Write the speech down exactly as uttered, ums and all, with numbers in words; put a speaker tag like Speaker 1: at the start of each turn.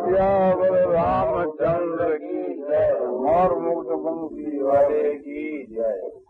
Speaker 1: सियावर रामचंद्र की जय। और मुक्त बंसी वाले की जय।